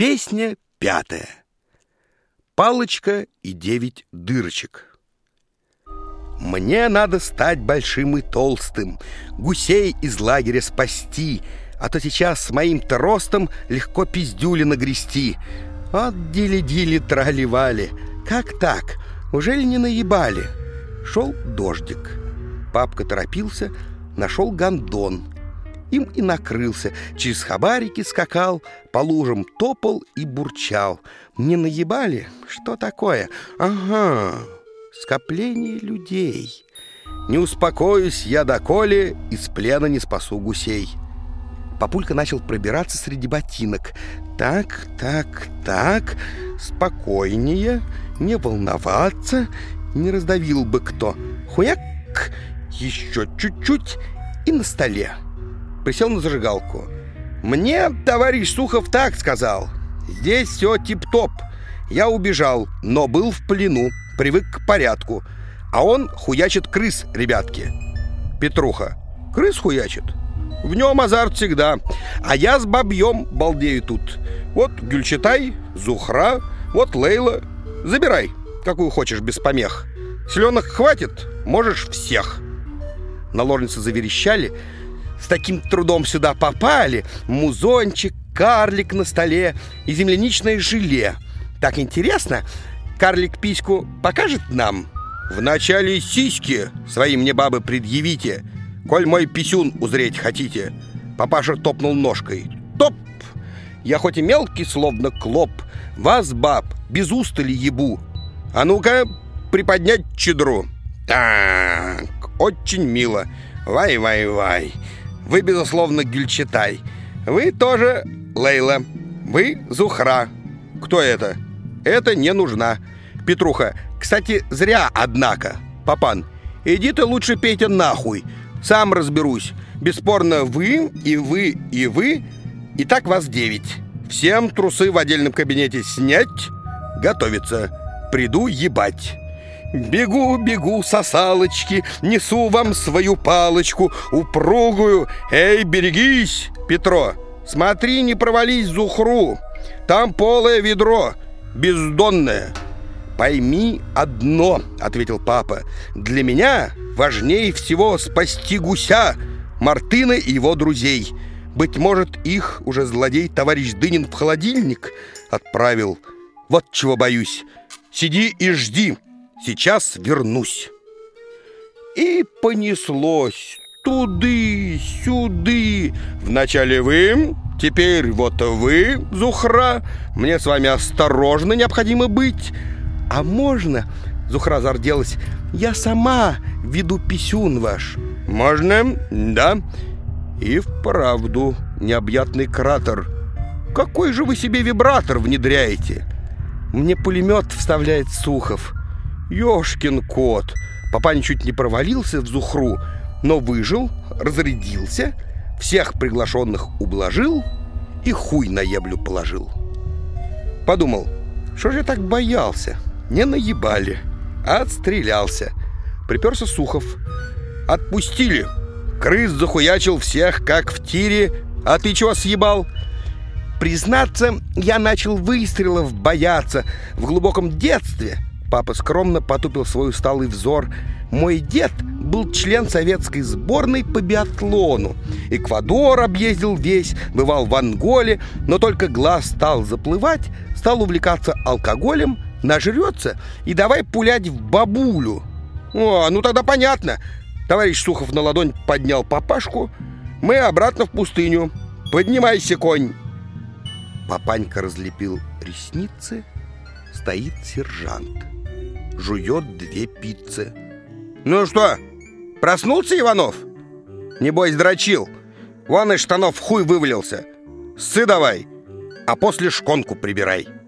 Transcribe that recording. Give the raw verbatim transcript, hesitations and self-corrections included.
Песня пятая. Палочка и девять дырочек. Мне надо стать большим и толстым, гусей из лагеря спасти, а то сейчас с моим-то ростом легко пиздюли нагрести. От дили-дили трали-вали. Как так? Ужели не наебали? Шел дождик. Папка торопился, нашел гондон. Им и накрылся, через хабарики скакал, по лужам топал и бурчал. Не наебали? Что такое? Ага, скопление людей. Не успокоюсь я доколе, из плена не спасу гусей. Папулька начал пробираться среди ботинок. Так, так, так, спокойнее, не волноваться, не раздавил бы кто. Хуяк, еще чуть-чуть и на столе. Присел на зажигалку. Мне товарищ Сухов так сказал: здесь все тип-топ. Я убежал, но был в плену, привык к порядку. А он хуячит крыс, ребятки. Петруха: крыс хуячит? В нем азарт всегда. А я с бабьем балдею тут. Вот Гюльчатай, Зухра, вот Лейла. Забирай, какую хочешь, без помех. Селенок хватит, можешь всех. Наложницы заверещали. С таким трудом сюда попали. Музончик, карлик на столе и земляничное желе. Так интересно. Карлик письку покажет нам? Вначале сиськи свои мне, бабы, предъявите, коль мой писюн узреть хотите. Папаша топнул ножкой. Топ! Я хоть и мелкий, словно клоп, вас, баб, без устали ебу. А ну-ка, приподнять чедру. Так, очень мило. Вай-вай-вай. Вы, безусловно, Гюльчатай. Вы тоже Лейла. Вы Зухра. Кто это? Это не нужна. Петруха: кстати, зря, однако. Папан: иди ты лучше, Петя, нахуй. Сам разберусь. Бесспорно, вы и вы и вы. И так вас девять. Всем трусы в отдельном кабинете снять. Готовиться. Приду ебать. Бегу, бегу, сосалочки, несу вам свою палочку упругую. Эй, берегись, Петро, смотри, не провались Зухру. Там полое ведро, бездонное. Пойми одно, ответил папа. Для меня важнее всего спасти гуся, Мартына и его друзей. Быть может, их уже злодей товарищ Дынин в холодильник отправил. Вот чего боюсь. Сиди и жди. Сейчас вернусь. И понеслось туды-сюды. Вначале вы, теперь вот вы, Зухра. Мне с вами осторожно необходимо быть. А можно, Зухра зарделась, я сама веду писюн ваш? Можно, да. И вправду необъятный кратер. Какой же вы себе вибратор внедряете? Мне пулемет вставляет Сухов. Ёшкин кот! Папа чуть не провалился в Зухру, но выжил, разрядился, всех приглашенных ублажил и хуй на еблю положил. Подумал, что же я так боялся? Не наебали, а отстрелялся. Приперся Сухов. Отпустили. Крыс захуячил всех, как в тире. А ты чего съебал? Признаться, я начал выстрелов бояться в глубоком детстве. Папа скромно потупил свой усталый взор. Мой дед был член советской сборной по биатлону. Эквадор объездил весь, бывал в Анголе, но только глаз стал заплывать, стал увлекаться алкоголем, нажрется и давай пулять в бабулю. О, ну тогда понятно. Товарищ Сухов на ладонь поднял папашку. Мы обратно в пустыню. Поднимайся, конь. Папанька разлепил ресницы. Стоит сержант. Жует две пиццы. Ну что, проснулся, Иванов? Небось, дрочил. Вон из штанов хуй вывалился. Ссы давай, а после шконку прибирай.